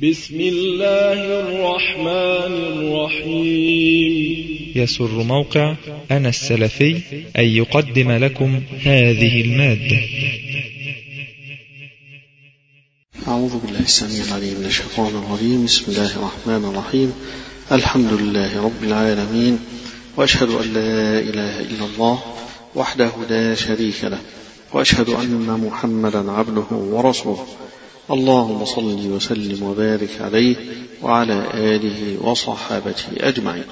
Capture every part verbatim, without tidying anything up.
بسم الله الرحمن الرحيم. يسر موقع أنا السلفي أن يقدم لكم هذه المادة. أعوذ بالله السميع العليم من الشيطان الرجيم. بسم الله الرحمن الرحيم. الحمد لله رب العالمين، وأشهد أن لا إله إلا الله وحده لا شريك له، وأشهد أن محمدا عبده ورسوله. اللهم صل وسلم وبارك عليه وعلى آله وصحابته أجمعين.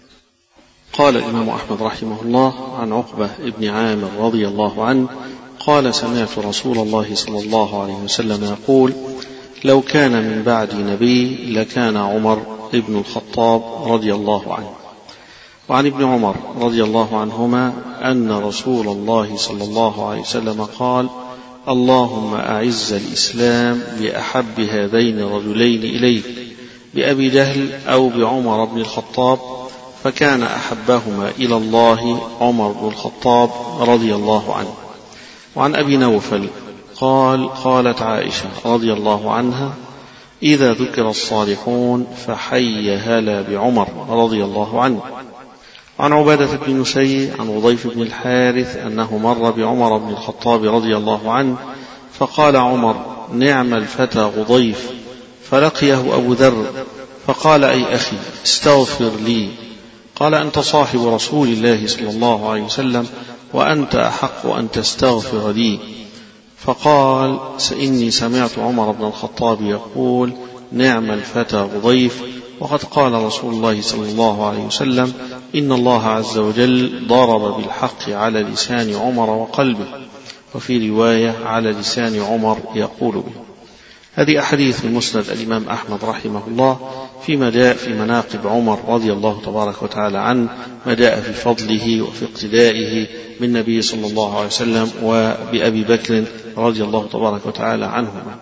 قال الإمام أحمد رحمه الله عن عقبة ابن عامر رضي الله عنه قال: سمعت رسول الله صلى الله عليه وسلم يقول: لو كان من بعد نبي لكان عمر ابن الخطاب رضي الله عنه. وعن ابن عمر رضي الله عنهما أن رسول الله صلى الله عليه وسلم قال: اللهم أعز الإسلام بأحب هذين الرجلين إليك، بأبي جهل أو بعمر بن الخطاب، فكان أحبهما إلى الله عمر بن الخطاب رضي الله عنه. وعن أبي نوفل قال: قالت عائشة رضي الله عنها: إذا ذكر الصالحون فحي هلا بعمر رضي الله عنه. عن عبادة بن نسي عن وضيف بن الحارث أنه مر بعمر بن الخطاب رضي الله عنه فقال عمر: نعم الفتى غضيف. فلقيه أبو ذر فقال: أي أخي استغفر لي. قال: أنت صاحب رسول الله صلى الله عليه وسلم، وأنت أحق أن تستغفر لي. فقال: إني سمعت عمر بن الخطاب يقول: نعم الفتى غضيف. وقد قال رسول الله صلى الله عليه وسلم: إن الله عز وجل ضرب بالحق على لسان عمر وقلبه، وفي رواية على لسان عمر يقول به. هذه أحاديث من مسند الإمام أحمد رحمه الله فيما جاء في مناقب عمر رضي الله تبارك وتعالى عنه، ما جاء في فضله وفي اقتدائه بالنبي صلى الله عليه وسلم وبأبي بكر رضي الله تبارك وتعالى عنهما.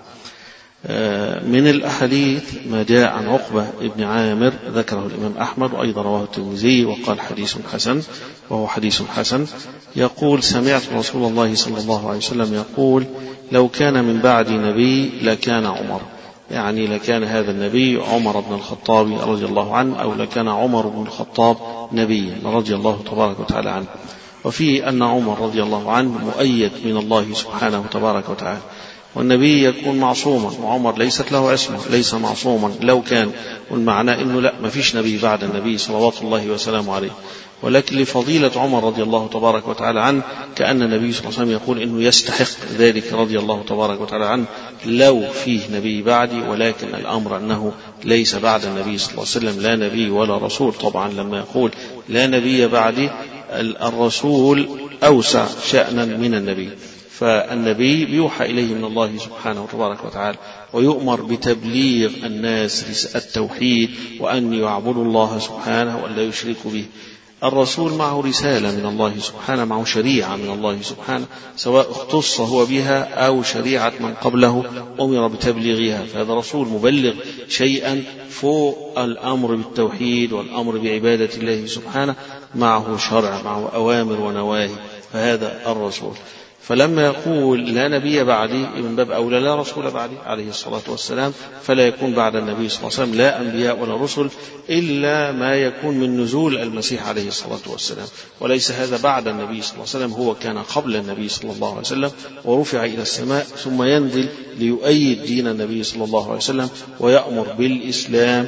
من الأحاديث ما جاء عن عقبة ابن عامر ذكره الإمام أحمد، وأيضا رواه الترمذي وقال حديث حسن، وهو حديث حسن. يقول: سمعت رسول الله صلى الله عليه وسلم يقول: لو كان من بعد نبي لكان عمر، يعني لكان هذا النبي عمر بن الخطاب رضي الله عنه، أو لكان عمر بن الخطاب نبيا رضي الله تبارك وتعالى عنه. وفيه أن عمر رضي الله عنه مؤيد من الله سبحانه تبارك وتعالى، والنبي يكون معصوما، وعمر ليست له عصمة، ليس معصوما. لو كان والمعنى أنه لا، ما فيش نبي بعد النبي صلوات الله وسلامه عليه، ولكن لفضيلة عمر رضي الله تبارك وتعالى عنه كأن النبي صلى الله عليه وسلم يقول إنه يستحق ذلك رضي الله تبارك وتعالى عنه لو فيه نبي بعدي، ولكن الأمر أنه ليس بعد النبي صلى الله عليه وسلم لا نبي ولا رسول. طبعا لما يقول لا نبي بعدي، الرسول أوسع شأنا من النبي، فالنبي بيوحى إليه من الله سبحانه وتبارك وتعالى، ويؤمر بتبليغ الناس التوحيد وأن يعبدوا الله سبحانه وأن لا يشركوا به. الرسول معه رسالة من الله سبحانه، معه شريعة من الله سبحانه، سواء اختص هو بها أو شريعة من قبله أمر بتبليغها، فهذا رسول مبلغ شيئا فوق الأمر بالتوحيد والأمر بعبادة الله سبحانه، معه شرع، معه أوامر ونواهي، فهذا الرسول. فلما يقول لا نبي بعدي، من باب أولى لا رسول بعدي عليه الصلاة والسلام، فلا يكون بعد النبي صلى الله عليه وسلم لا أنبياء ولا رسل إلا ما يكون من نزول المسيح عليه الصلاة والسلام، وليس هذا بعد النبي صلى الله عليه وسلم، هو كان قبل النبي صلى الله عليه وسلم ورفع إلى السماء، ثم ينزل ليؤيد دين النبي صلى الله عليه وسلم ويأمر بالإسلام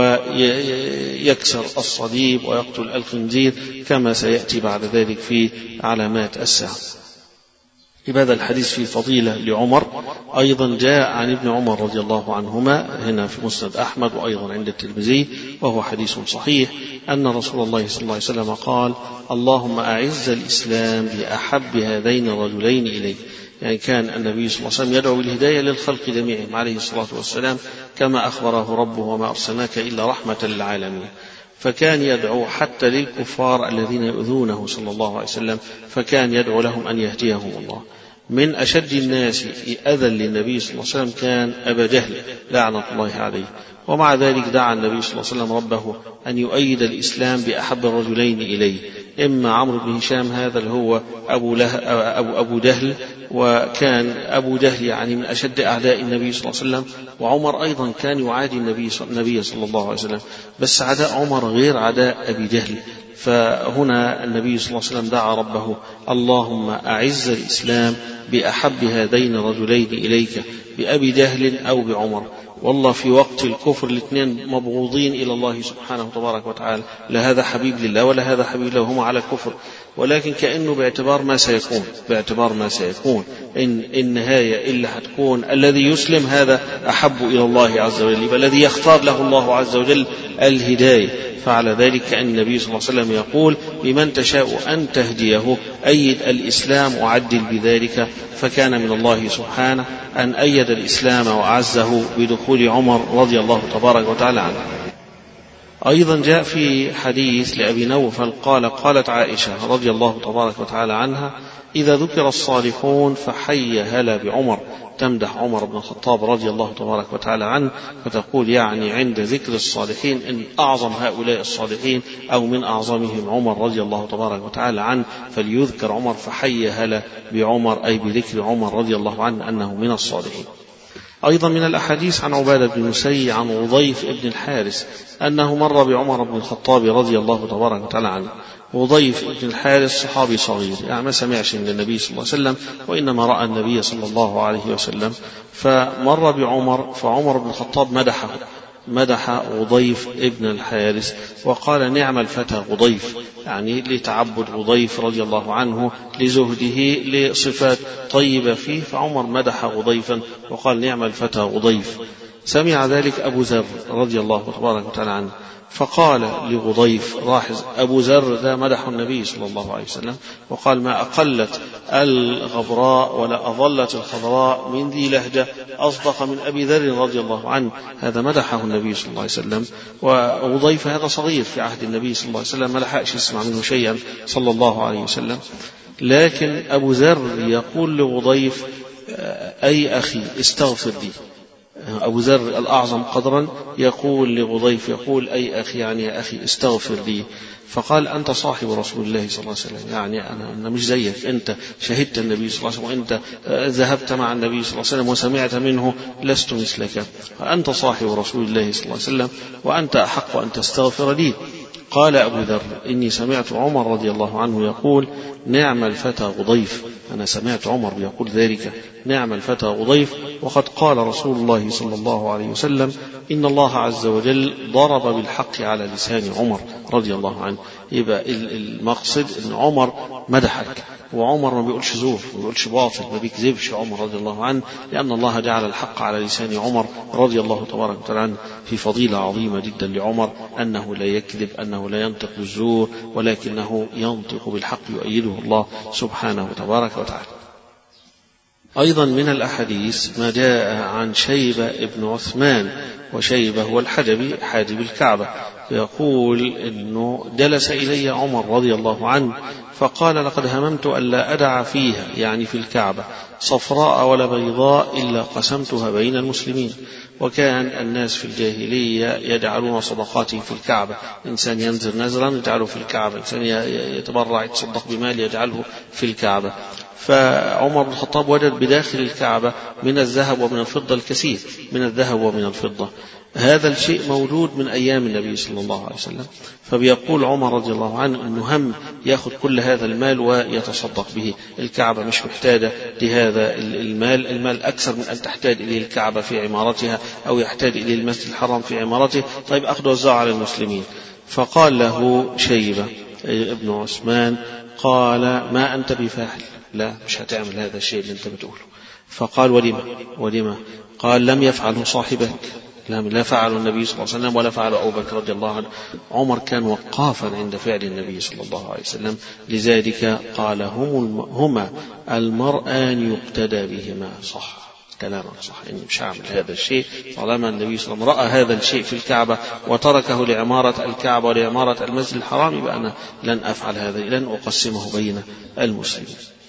ويكسر الصليب ويقتل الخنزير، كما سيأتي بعد ذلك في علامات الساعة. بهذا الحديث في فضيلة لعمر. أيضا جاء عن ابن عمر رضي الله عنهما هنا في مسند أحمد وأيضا عند الترمذي، وهو حديث صحيح، أن رسول الله صلى الله عليه وسلم قال: اللهم أعز الإسلام بأحب هذين الرجلين إليك. يعني كان النبي صلى الله عليه وسلم يدعو بالهداية للخلق جميعهم عليه الصلاة والسلام، كما أخبره ربه: وما أرسلناك إلا رحمة للعالمين. فكان يدعو حتى للكفار الذين يؤذونه صلى الله عليه وسلم، فكان يدعو لهم أن يهديهم الله. من أشد الناس أذى للنبي صلى الله عليه وسلم كان أبا جهل لعنة الله عليه، ومع ذلك دعا النبي صلى الله عليه وسلم ربه أن يؤيد الإسلام بأحب الرجلين إليه، إما عمرو بن هشام هذا اللي هو أبو, له أبو, أبو جهل، وكان أبو جهل يعني من أشد أعداء النبي صلى الله عليه وسلم، وعمر أيضا كان يعادي النبي صلى الله عليه وسلم، بس عداء عمر غير عداء أبي جهل. فهنا النبي صلى الله عليه وسلم دعا ربه اللهم أعز الإسلام بأحب هذين الرجلين إليك، بأبي جهل أو بعمر. والله في وقت الكفر الاثنين مبغوضين إلى الله سبحانه تبارك وتعالى، لا هذا حبيب لله ولا هذا حبيب له، هم على الكفر، ولكن كأنه باعتبار ما سيكون باعتبار ما سيكون إن النهاية إلا هتكون الذي يسلم هذا أحب إلى الله عز وجل، الذي يختار له الله عز وجل الهداية. فعلى ذلك كأن النبي صلى الله عليه وسلم يقول بمن تشاء أن تهديه أيد الإسلام وعدل بذلك، فكان من الله سبحانه أن أيد الإسلام وأعزه بدخول عمر رضي الله تبارك وتعالى عنه. أيضا جاء في حديث لأبي نوفل قال قالت عائشة رضي الله تبارك وتعالى عنها إذا ذكر الصالحون فحي هلا بعمر، تمدح عمر بن الخطاب رضي الله تبارك وتعالى عنه، فتقول يعني عند ذكر الصالحين إن أعظم هؤلاء الصالحين أو من أعظمهم عمر رضي الله تبارك وتعالى عنه فليذكر عمر فحي هلا بعمر، أي بذكر عمر رضي الله عنه أنه من الصالحين. أيضا من الأحاديث عن عبادة بن مسيع عن وضيف ابن الحارث أنه مر بعمر بن الخطاب رضي الله تبارك وتعالى عنه. وضيف ابن الحارث صحابي صغير يعني ما سمعش من النبي صلى الله عليه وسلم، وإنما رأى النبي صلى الله عليه وسلم، فمر بعمر فعمر بن الخطاب مدحه مدح وضيف ابن الحارث وقال نعم الفتى وضيف، يعني لتعبد وضيف رضي الله عنه لزهده لصفات طيبة فيه، فعمر مدح وضيفا وقال نعم الفتى وضيف. سمع ذلك أبو ذر رضي الله تبارك وتعالى عنه فقال لغضيف، لاحظ أبو ذر ذا مدح النبي صلى الله عليه وسلم وقال ما أقلت الغبراء ولا أظلت الخضراء من ذي لهجة أصدق من أبي ذر رضي الله عنه، هذا مدحه النبي صلى الله عليه وسلم. وغضيف هذا صغير في عهد النبي صلى الله عليه وسلم ما لحقش يسمع منه شيئا صلى الله عليه وسلم، لكن أبو ذر يقول لغضيف أي أخي استغفر لي. أبو ذر الأعظم قدرا يقول لغضيف يقول أي أخي يعني يا أخي استغفر لي، فقال أنت صاحب رسول الله صلى الله عليه وسلم، يعني أنا, أنا مش زيك، أنت شهدت النبي صلى الله عليه وسلم وأنت ذهبت مع النبي صلى الله عليه وسلم وسمعت منه، لست مثلك، فأنت صاحب رسول الله صلى الله عليه وسلم وأنت أحق أن تستغفر لي. قال أبو ذر إني سمعت عمر رضي الله عنه يقول نعم الفتى غضيف، أنا سمعت عمر يقول ذلك نعم الفتى غضيف، وقد قال رسول الله صلى الله عليه وسلم إن الله عز وجل ضرب بالحق على لسان عمر رضي الله عنه. يبقى المقصد أن عمر مدحك، وعمر ما بيقولش زور ما بيقولش باطل ما بيكذبش عمر رضي الله عنه، لأن الله جعل الحق على لسان عمر رضي الله تبارك وتعالى عنه في فضيلة عظيمة جدا لعمر أنه لا يكذب، أنه لا ينطق بالزور، ولكنه ينطق بالحق يؤيده الله سبحانه تبارك وتعالى. أيضا من الأحاديث ما جاء عن شيبة ابن عثمان، وشيبة هو الحجبي حاجب الكعبة، يقول إنه جلس إلي عمر رضي الله عنه فقال لقد هممت ألا أدع فيها يعني في الكعبة صفراء ولا بيضاء إلا قسمتها بين المسلمين. وكان الناس في الجاهلية يجعلون صدقاتهم في الكعبة، إنسان ينزل نزرا يجعله في الكعبة، إنسان يتبرع يتصدق بمال يجعله في الكعبة. فعمر بن الخطاب وجد بداخل الكعبة من الذهب ومن الفضة الكثير، من الذهب ومن الفضة، هذا الشيء موجود من أيام النبي صلى الله عليه وسلم. فبيقول عمر رضي الله عنه أنه هم يأخذ كل هذا المال ويتصدق به، الكعبة مش محتاجة لهذا المال، المال أكثر من أن تحتاج إليه الكعبة في عمارتها أو يحتاج إليه المسجد الحرام في عمارته، طيب أخذ وزع على المسلمين. فقال له شيبة ابن عثمان قال ما أنت بفاعل، لا مش هتعمل هذا الشيء اللي أنت بتقوله. فقال ولما ولما قال لم يفعله صاحبك، لا فعل النبي صلى الله عليه وسلم ولا فعل أبو بكر رضي الله عنه. عمر كان وقافا عند فعل النبي صلى الله عليه وسلم، لذلك قال هم هما المرآن يقتدى بهما. صح كلامك صح، إني مش هعمل هذا الشيء طالما النبي صلى الله عليه وسلم رأى هذا الشيء في الكعبة وتركه لعمارة الكعبة ولعمارة المسجد الحرام، يبقى أنا لن أفعل هذا، لن أقسمه بين المسلمين.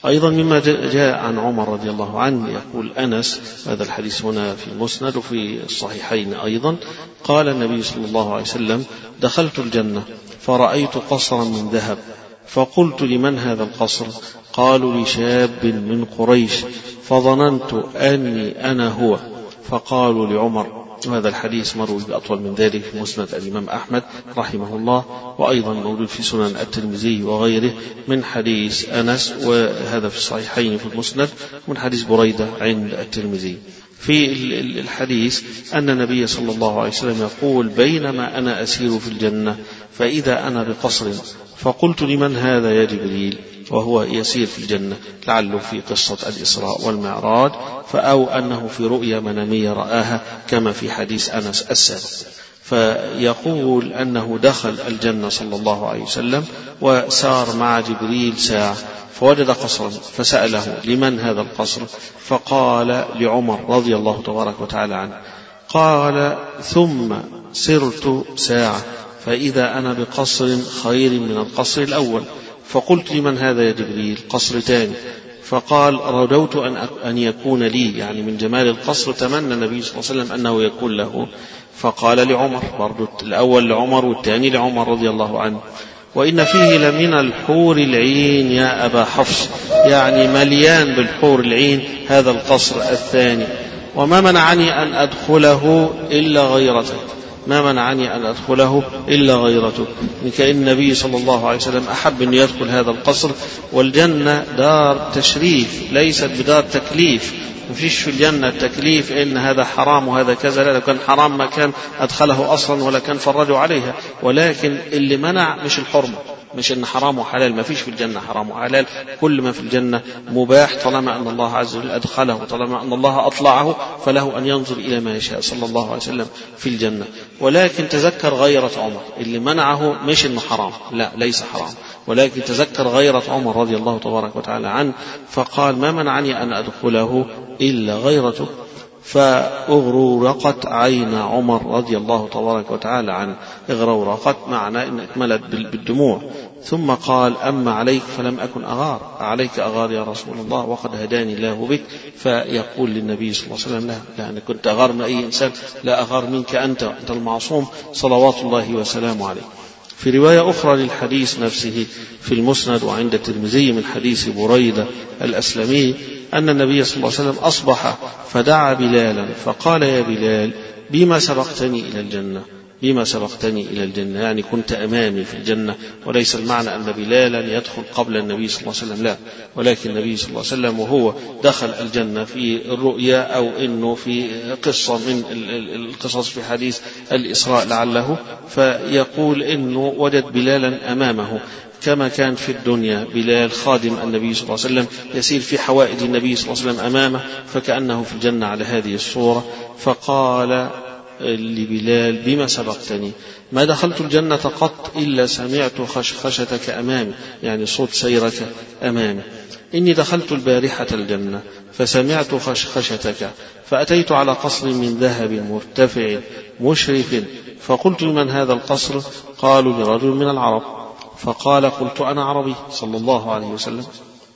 أيضا مما جاء عن عمر رضي الله عنه يقول أنس، هذا الحديث هنا في المسند وفي الصحيحين أيضا، قال النبي صلى الله عليه وسلم: دخلت الجنة فرأيت قصرا من ذهب فقلت: لمن هذا القصر؟ قالوا: لشاب من قريش، فظننت أني أنا هو، فقالوا لعمر. وهذا الحديث مروي بأطول من ذلك في مسند الإمام أحمد رحمه الله، وأيضا موجود في سنن الترمذي وغيره من حديث أنس، وهذا في الصحيحين في المسند من حديث بريدة عند الترمذي. في الحديث أن النبي صلى الله عليه وسلم يقول: بينما أنا أسير في الجنة فإذا أنا بقصر، فقلت: لمن هذا يا جبريل؟ وهو يسير في الجنة، لعله في قصة الإسراء والمعراج، أو أنه في رؤيا منامية رآها كما في حديث أنس السابق. فيقول أنه دخل الجنة صلى الله عليه وسلم وسار مع جبريل ساعة فوجد قصرا فسأله: لمن هذا القصر؟ فقال: لعمر رضي الله تبارك وتعالى عنه. قال: ثم سرت ساعة فإذا أنا بقصر خير من القصر الأول، فقلت: لمن هذا يا جبريل؟ قصر تاني. فقال: رجوت أن يكون لي، يعني من جمال القصر تمنى النبي صلى الله عليه وسلم أنه يكون له. فقال لعمر، برضو الأول لعمر والثاني لعمر رضي الله عنه: وإن فيه لمن الحور العين يا أبا حفص، يعني مليان بالحور العين هذا القصر الثاني، وما منعني أن أدخله إلا غيرتك، ما منعني أن أدخله إلا غيرته. كأن النبي صلى الله عليه وسلم أحب أن يدخل هذا القصر، والجنة دار تشريف ليست بدار تكليف. مفيش في الجنة تكليف إن هذا حرام وهذا كذا، لا، لو كان حرام ما كان أدخله أصلا ولا كان فرجوا عليها. ولكن اللي منع مش الحرمة، مش إن حرام وحلال، ما فيش في الجنة حرام وحلال، كل ما في الجنة مباح طالما أن الله عز وجل أدخله، طالما أن الله أطلعه فله أن ينظر إلى ما يشاء صلى الله عليه وسلم في الجنة. ولكن تذكر غيرة عمر، اللي منعه مش إنه حرام، لا ليس حرام، ولكن تذكر غيرة عمر رضي الله تبارك وتعالى عنه، فقال: ما منعني أن أدخله إلا غيرته. فأغرورقت عين عمر رضي الله تبارك وتعالى عنه، اغرورقت معنى إن اكملت بالدموع. ثم قال: أما عليك فلم أكن أغار، عليك أغار يا رسول الله وقد هداني الله بك. فيقول للنبي صلى الله عليه وسلم: لا, لا أنا كنت أغار من أي إنسان، لا أغار منك أنت، أنت المعصوم صلوات الله وسلامه عليه. في رواية أخرى للحديث نفسه في المسند وعند الترمذي من حديث بريدة الأسلمي أن النبي صلى الله عليه وسلم أصبح فدعا بلالا فقال: يا بلال، بما سبقتني إلى الجنة؟ بما سبقتني إلى الجنة يعني كنت أمامي في الجنة، وليس المعنى أن بلالا يدخل قبل النبي صلى الله عليه وسلم، لا، ولكن النبي صلى الله عليه وسلم وهو دخل الجنة في الرؤيا، أو إنه في قصة من القصص في حديث الإسراء لعله، فيقول إنه وجد بلالا أمامه كما كان في الدنيا بلال خادم النبي صلى الله عليه وسلم يسير في حوائج النبي صلى الله عليه وسلم أمامه، فكأنه في الجنة على هذه الصورة. فقال لبلال: بما سبقتني؟ ما دخلت الجنة قط إلا سمعت خشخشتك أمامي، يعني صوت سيرك أمامي. إني دخلت البارحة الجنة فسمعت خشخشتك، فأتيت على قصر من ذهب مرتفع مشرف، فقلت: لمن هذا القصر؟ قالوا: لرجل من العرب. فقال: قلت: أنا عربي صلى الله عليه وسلم.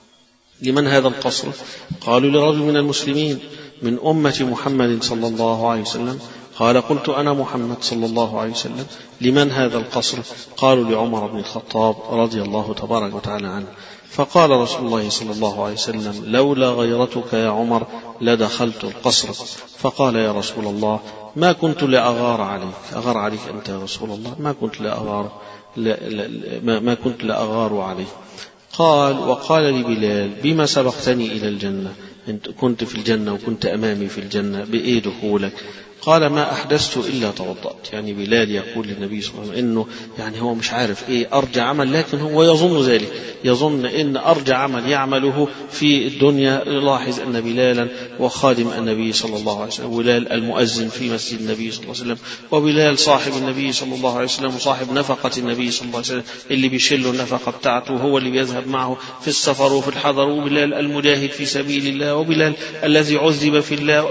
لمن هذا القصر؟ قالوا: لرجل من المسلمين من أمة محمد صلى الله عليه وسلم. قال: قلت: أنا محمد صلى الله عليه وسلم. لمن هذا القصر؟ قالوا: لعمر بن الخطاب رضي الله تبارك وتعالى عنه. فقال رسول الله صلى الله عليه وسلم: لولا غيرتك يا عمر لدخلت القصر. فقال: يا رسول الله، ما كنت لأغار عليك، أغار عليك أنت يا رسول الله، ما كنت لأغار لا لا ما كنت لأغار عليه. قال: وقال لبلال: بما سبقتني إلى الجنة؟ أنت كنت في الجنة وكنت أمامي في الجنة، بإيه دخولك؟ قال: ما أحدثت إلا توضأت. يعني بلال يقول للنبي صلى الله عليه وسلم إنه يعني هو مش عارف إيه أرجى عمل، لكن هو يظن ذلك، يظن إن أرجى عمل يعمله في الدنيا. يلاحظ أن بلالا وخادم النبي صلى الله عليه وسلم، بلال المؤذن في مسجد النبي صلى الله عليه وسلم، وبلال صاحب النبي صلى الله عليه وسلم وصاحب نفقة النبي صلى الله عليه وسلم، اللي بيشيل النفقة بتاعته هو اللي بيذهب معه في السفر وفي الحضر، وبلال المجاهد في سبيل الله، وبلال الذي عذب في الله.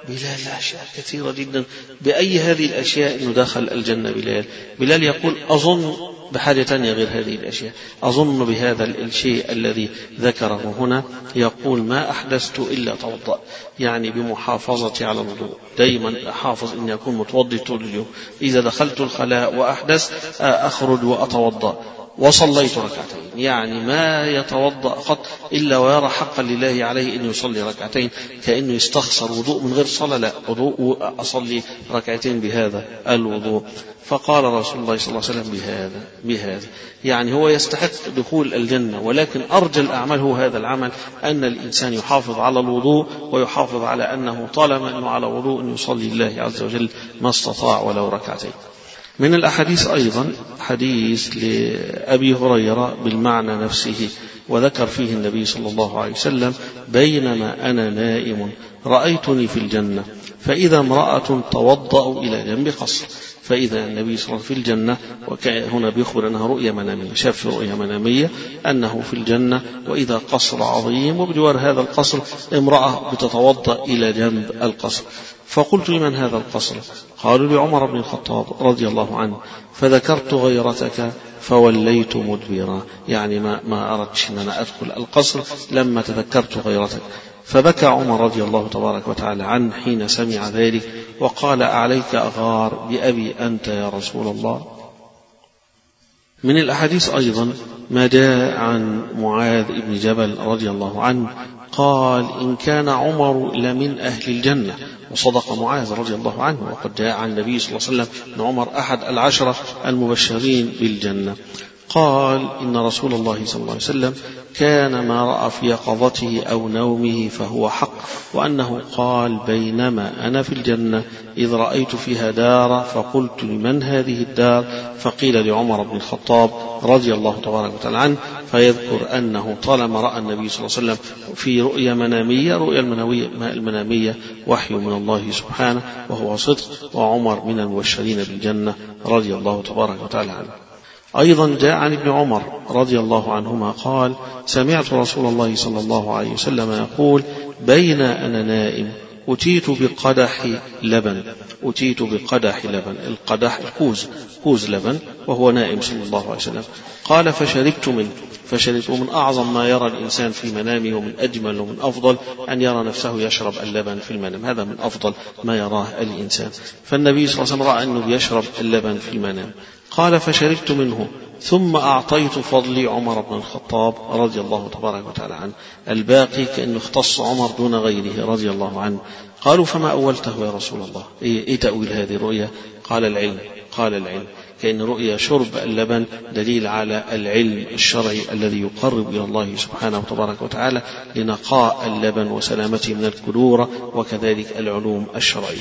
بلال أشياء كثيرة جدا. بأي هذه الأشياء أنه دخل الجنة بلال؟ بلال يقول أظن بحاجة تانية غير هذه الأشياء، أظن بهذا الشيء الذي ذكره هنا، يقول ما أحدثت إلا توضأ، يعني بمحافظتي على الوضوء، دائما أحافظ أن يكون متوضي طول اليوم، إذا دخلت الخلاء وأحدث أخرج وأتوضأ، وصليت ركعتين، يعني ما يتوضأ قط إلا ويرى حقا لله عليه أن يصلي ركعتين، كأنه يستخسر وضوء من غير صلاة، لا وضوء أصلي ركعتين بهذا الوضوء. فقال رسول الله صلى الله عليه وسلم بهذا بهذا يعني هو يستحق دخول الجنة، ولكن أرجى الأعمال هو هذا العمل، أن الإنسان يحافظ على الوضوء ويحافظ على أنه طالما أنه على وضوء أن يصلي الله عز وجل ما استطاع ولو ركعتين. من الأحاديث أيضا حديث لأبي هريرة بالمعنى نفسه، وذكر فيه النبي صلى الله عليه وسلم بينما أنا نائم رأيتني في الجنة فإذا امرأة توضأ إلى جنب قصر، فإذا النبي صلى الله عليه وسلم في الجنة، وهنا بيخبر أنها رؤية منامية، شاف في رؤية منامية أنه في الجنة وإذا قصر عظيم وبجوار هذا القصر امرأة بتتوضأ إلى جنب القصر. فقلت لمن هذا القصر؟ قالوا لعمر بن الخطاب رضي الله عنه، فذكرت غيرتك فوليت مدبرا، يعني ما, ما أردتش أن أنا أدخل القصر لما تذكرت غيرتك. فبكى عمر رضي الله تبارك وتعالى عنه حين سمع ذلك وقال أعليك أغار بأبي أنت يا رسول الله. من الأحاديث أيضا ما جاء عن معاذ بن جبل رضي الله عنه قال إن كان عمر لمن أهل الجنة، وصدق معاذ رضي الله عنه، وقد جاء عن النبي صلى الله عليه وسلم أن عمر أحد العشرة المبشرين بالجنة. قال إن رسول الله صلى الله عليه وسلم كان ما رأى في يقظته أو نومه فهو حق، وأنه قال بينما أنا في الجنة إذ رأيت فيها دار فقلت لمن هذه الدار؟ فقيل لعمر بن الخطاب رضي الله تبارك وتعالى عنه، فيذكر أنه طالما رأى النبي صلى الله عليه وسلم في رؤيا منامية، رؤيا المنامية وحي من الله سبحانه وهو صدق، وعمر من المبشرين بالجنة رضي الله تبارك وتعالى عنه. أيضا جاء عن ابن عمر رضي الله عنهما قال سمعت رسول الله صلى الله عليه وسلم يقول بين أنا نائم أتيت بقدح لبن أتيت بقدح لبن القدح الكوز كوز لبن وهو نائم صلى الله عليه وسلم. قال فشربت منه فشربت من أعظم ما يرى الإنسان في منامه، ومن أجمل ومن أفضل أن يرى نفسه يشرب اللبن في المنام، هذا من أفضل ما يراه الإنسان. فالنبي صلى الله عليه وسلم رأى أنه يشرب اللبن في المنام. قال فشربت منه ثم أعطيت فضلي عمر بن الخطاب رضي الله تبارك وتعالى عنه، الباقي كأنه اختص عمر دون غيره رضي الله عنه. قالوا فما أولته يا رسول الله؟ إيه, إيه تأويل هذه الرؤيا؟ قال العلم قال العلم كأن رؤيا شرب اللبن دليل على العلم الشرعي الذي يقرب إلى الله سبحانه وتبارك وتعالى لنقاء اللبن وسلامته من الكدورة، وكذلك العلوم الشرعية.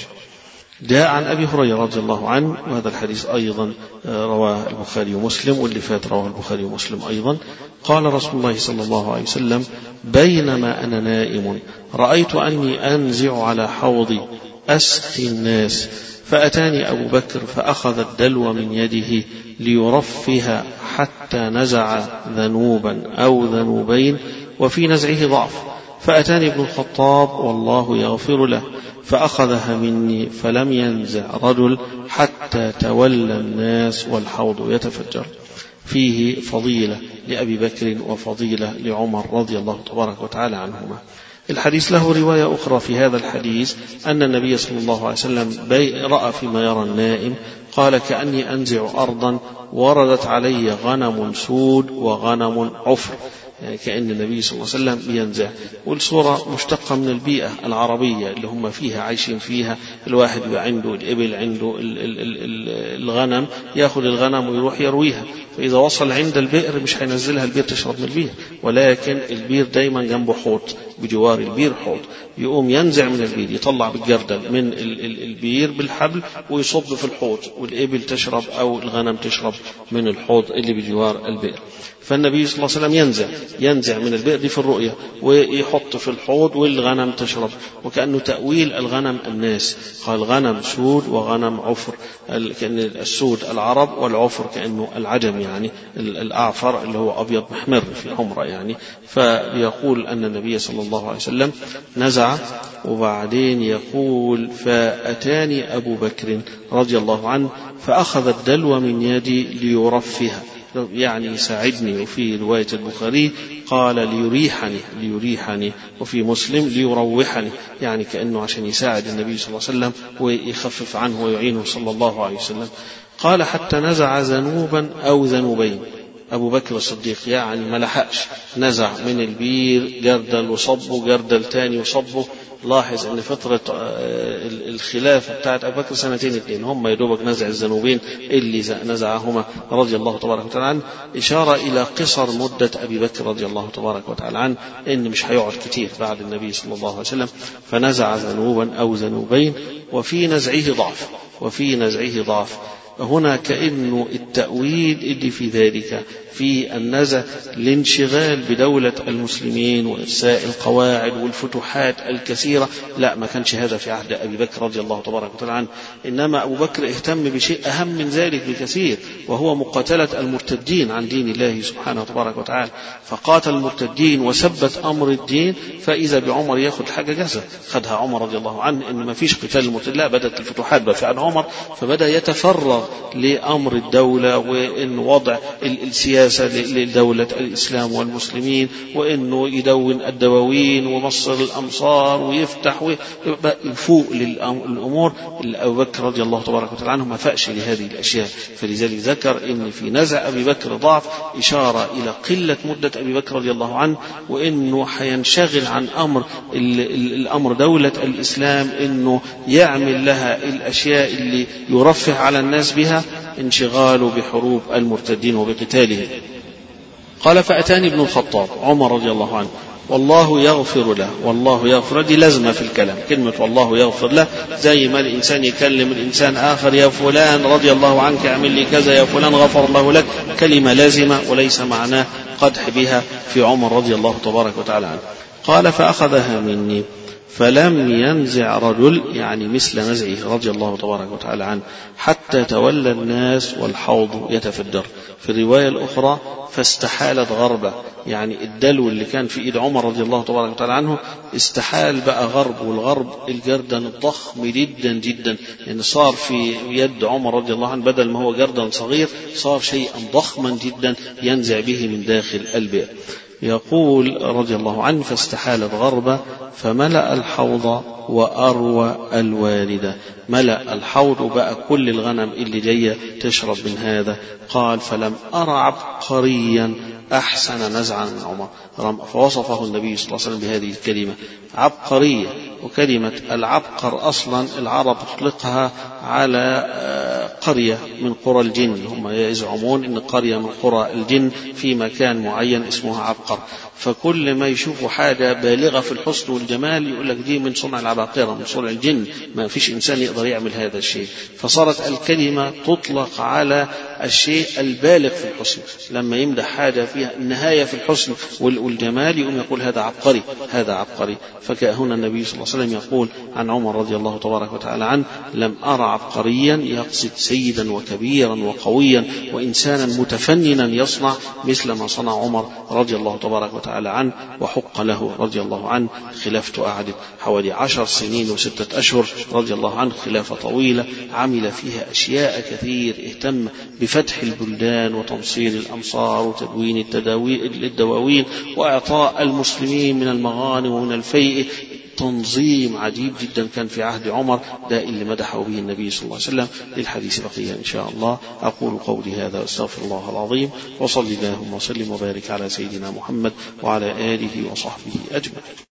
جاء عن أبي هريرة رضي الله عنه، وهذا الحديث أيضا رواه البخاري ومسلم، واللي فات رواه البخاري ومسلم أيضا. قال رسول الله صلى الله عليه وسلم بينما أنا نائم رأيت أني أنزع على حوضي أسقي الناس، فأتاني أبو بكر فأخذ الدلو من يده ليرفها حتى نزع ذنوبا أو ذنوبين، وفي نزعه ضعف، فأتاني ابن الخطاب والله يغفر له فأخذها مني فلم ينزع رجل حتى تولى الناس والحوض يتفجر. فيه فضيلة لأبي بكر وفضيلة لعمر رضي الله تبارك وتعالى عنهما. الحديث له رواية أخرى في هذا الحديث أن النبي صلى الله عليه وسلم رأى فيما يرى النائم قال كأني أنزع أرضا وردت علي غنم سود وغنم عفر، يعني كأن النبي صلى الله عليه وسلم بينزع. والصورة مشتقة من البيئة العربية اللي هم فيها عايشين فيها، الواحد يبقى عنده الإبل عنده الغنم، يأخذ الغنم ويروح يرويها، فإذا وصل عند البئر مش هينزلها البئر تشرب من البئر، ولكن البئر دايما جنبه حوض، بجوار البئر حوض، يقوم ينزع من البئر يطلع بالجردل من البئر بالحبل ويصب في الحوض، والإبل تشرب أو الغنم تشرب من الحوض اللي بجوار البئر. فالنبي صلى الله عليه وسلم ينزع ينزع من البئر دي في الرؤيا ويحط في الحوض والغنم تشرب، وكأنه تأويل الغنم الناس، قال غنم سود وغنم عفر، كأن السود العرب والعفر كأنه العجم يعني الأعفر اللي هو أبيض محمر في حمرة يعني. فيقول أن النبي صلى الله عليه وسلم نزع، وبعدين يقول فأتاني أبو بكر رضي الله عنه فأخذ الدلو من يدي ليرفها يعني يساعدني، وفي رواية البخاري قال ليريحني ليريحني وفي مسلم ليروحني يعني كأنه عشان يساعد النبي صلى الله عليه وسلم ويخفف عنه ويعينه صلى الله عليه وسلم. قال حتى نزع ذنوبا أو ذنوبين، أبو بكر الصديق يعني ما لحقش، نزع من البير جردل وصبه، جردل تاني وصبه. لاحظ أن فترة الخلافة بتاعت أبو بكر سنتين اثنين، هم يدوبك نزع الذنوبين اللي نزعهما رضي الله تبارك وتعالى عنه، إشارة إلى قصر مدة أبي بكر رضي الله تبارك وتعالى عنه، إن مش هيقعد كتير بعد النبي صلى الله عليه وسلم. فنزع ذنوبا أو ذنوبين، وفي نزعه ضعف وفي نزعه ضعف هنا كأنه التأويل اللي في ذلك في النزع الانشغال بدولة المسلمين وإرساء القواعد والفتوحات الكثيرة، لا ما كانش هذا في عهد أبي بكر رضي الله تبارك وتعالى عنه، إنما أبو بكر اهتم بشيء أهم من ذلك بكثير، وهو مقاتلة المرتدين عن دين الله سبحانه وتبارك وتعالى. فقاتل المرتدين وثبت أمر الدين، فإذا بعمر ياخد حاجة جاهزة خدها عمر رضي الله عنه، إن ما فيش قتال المرتدين، لا بدأت الفتوحات بقى عن عمر، فبدأ يتفرغ لأمر الدولة وإن وضع السياسة لدولة الإسلام والمسلمين، وإنه يدون الدواوين ومصر الأمصار ويفتح ويفوق للأمور. أبو بكر رضي الله تبارك وتعالى عنه ما فأش لهذه الأشياء، فلذلك ذكر إن في نزع أبي بكر ضعف، إشارة إلى قلة مدة أبي بكر رضي الله عنه، وإنه حينشغل عن أمر الأمر دولة الإسلام، إنه يعمل لها الأشياء اللي يرفه على الناس بها، انشغاله بحروب المرتدين وبقتالهم. قال فأتاني ابن الخطاب عمر رضي الله عنه والله يغفر له، والله يغفر دي لازمة في الكلام، كلمة والله يغفر له زي ما الإنسان يكلم الإنسان آخر يا فلان رضي الله عنك اعمل لي كذا، يا فلان غفر الله لك، كلمة لازمة وليس معناه قدح بها في عمر رضي الله تبارك وتعالى عنه. قال فأخذها مني فلم ينزع رجل يعني مثل نزعه رضي الله تبارك وتعالى عنه حتى تولى الناس والحوض يتفجر. في الرواية الأخرى فاستحالت غربة، يعني الدلو اللي كان في إيد عمر رضي الله تبارك وتعالى عنه استحال بقى غرب، والغرب الجردن الضخم جدا جدا، يعني صار في يد عمر رضي الله عنه بدل ما هو جردن صغير صار شيئا ضخما جدا ينزع به من داخل البئر. يقول رضي الله عنه فاستحالت غربة فملأ الحوض وأروى الواردة، ملأ الحوض وبقى كل الغنم اللي جاية تشرب من هذا. قال فلم أرى عبقريا أحسن نزعا من عمر، فوصفه النبي صلى الله عليه وسلم بهذه الكلمة عبقرية. وكلمة العبقر أصلا العرب تطلقها على قرية من قرى الجن، هم يزعمون أن قرية من قرى الجن في مكان معين اسمها عبقر، فكل ما يشوفوا حاجة بالغة في الحسن والجمال يقول لك دي من صنع العباقرة من صنع الجن، ما فيش إنسان يقدر يعمل هذا الشيء. فصارت الكلمة تطلق على الشيء البالغ في الحسن، لما يمدح حاجة فيها النهاية في الحسن والجمال يقوم يقول هذا عبقري هذا عبقري. فكهنا النبي صلى الله عليه وسلم يقول عن عمر رضي الله تبارك وتعالى عنه لم أرى عبقريا يقصد سيدا وكبيرا وقويا وإنسانا متفننا يصنع مثل ما صنع عمر رضي الله تبارك وتعالى عنه، وحق له رضي الله عنه. خلافته قعدت حوالي عشر سنين وستة أشهر رضي الله عنه، خلافة طويلة عمل فيها أشياء كثير، اهتم بفتح البلدان وتنصير الأمصار وتدوين الدواوين وإعطاء المسلمين من المغانم ومن الفيء، تنظيم عجيب جدا كان في عهد عمر، ده اللي مدحه به النبي صلى الله عليه وسلم. للحديث بقية إن شاء الله. أقول قولي هذا واستغفر الله العظيم، وصلي اللهم وسلم وبارك على سيدنا محمد وعلى آله وصحبه أجمعين.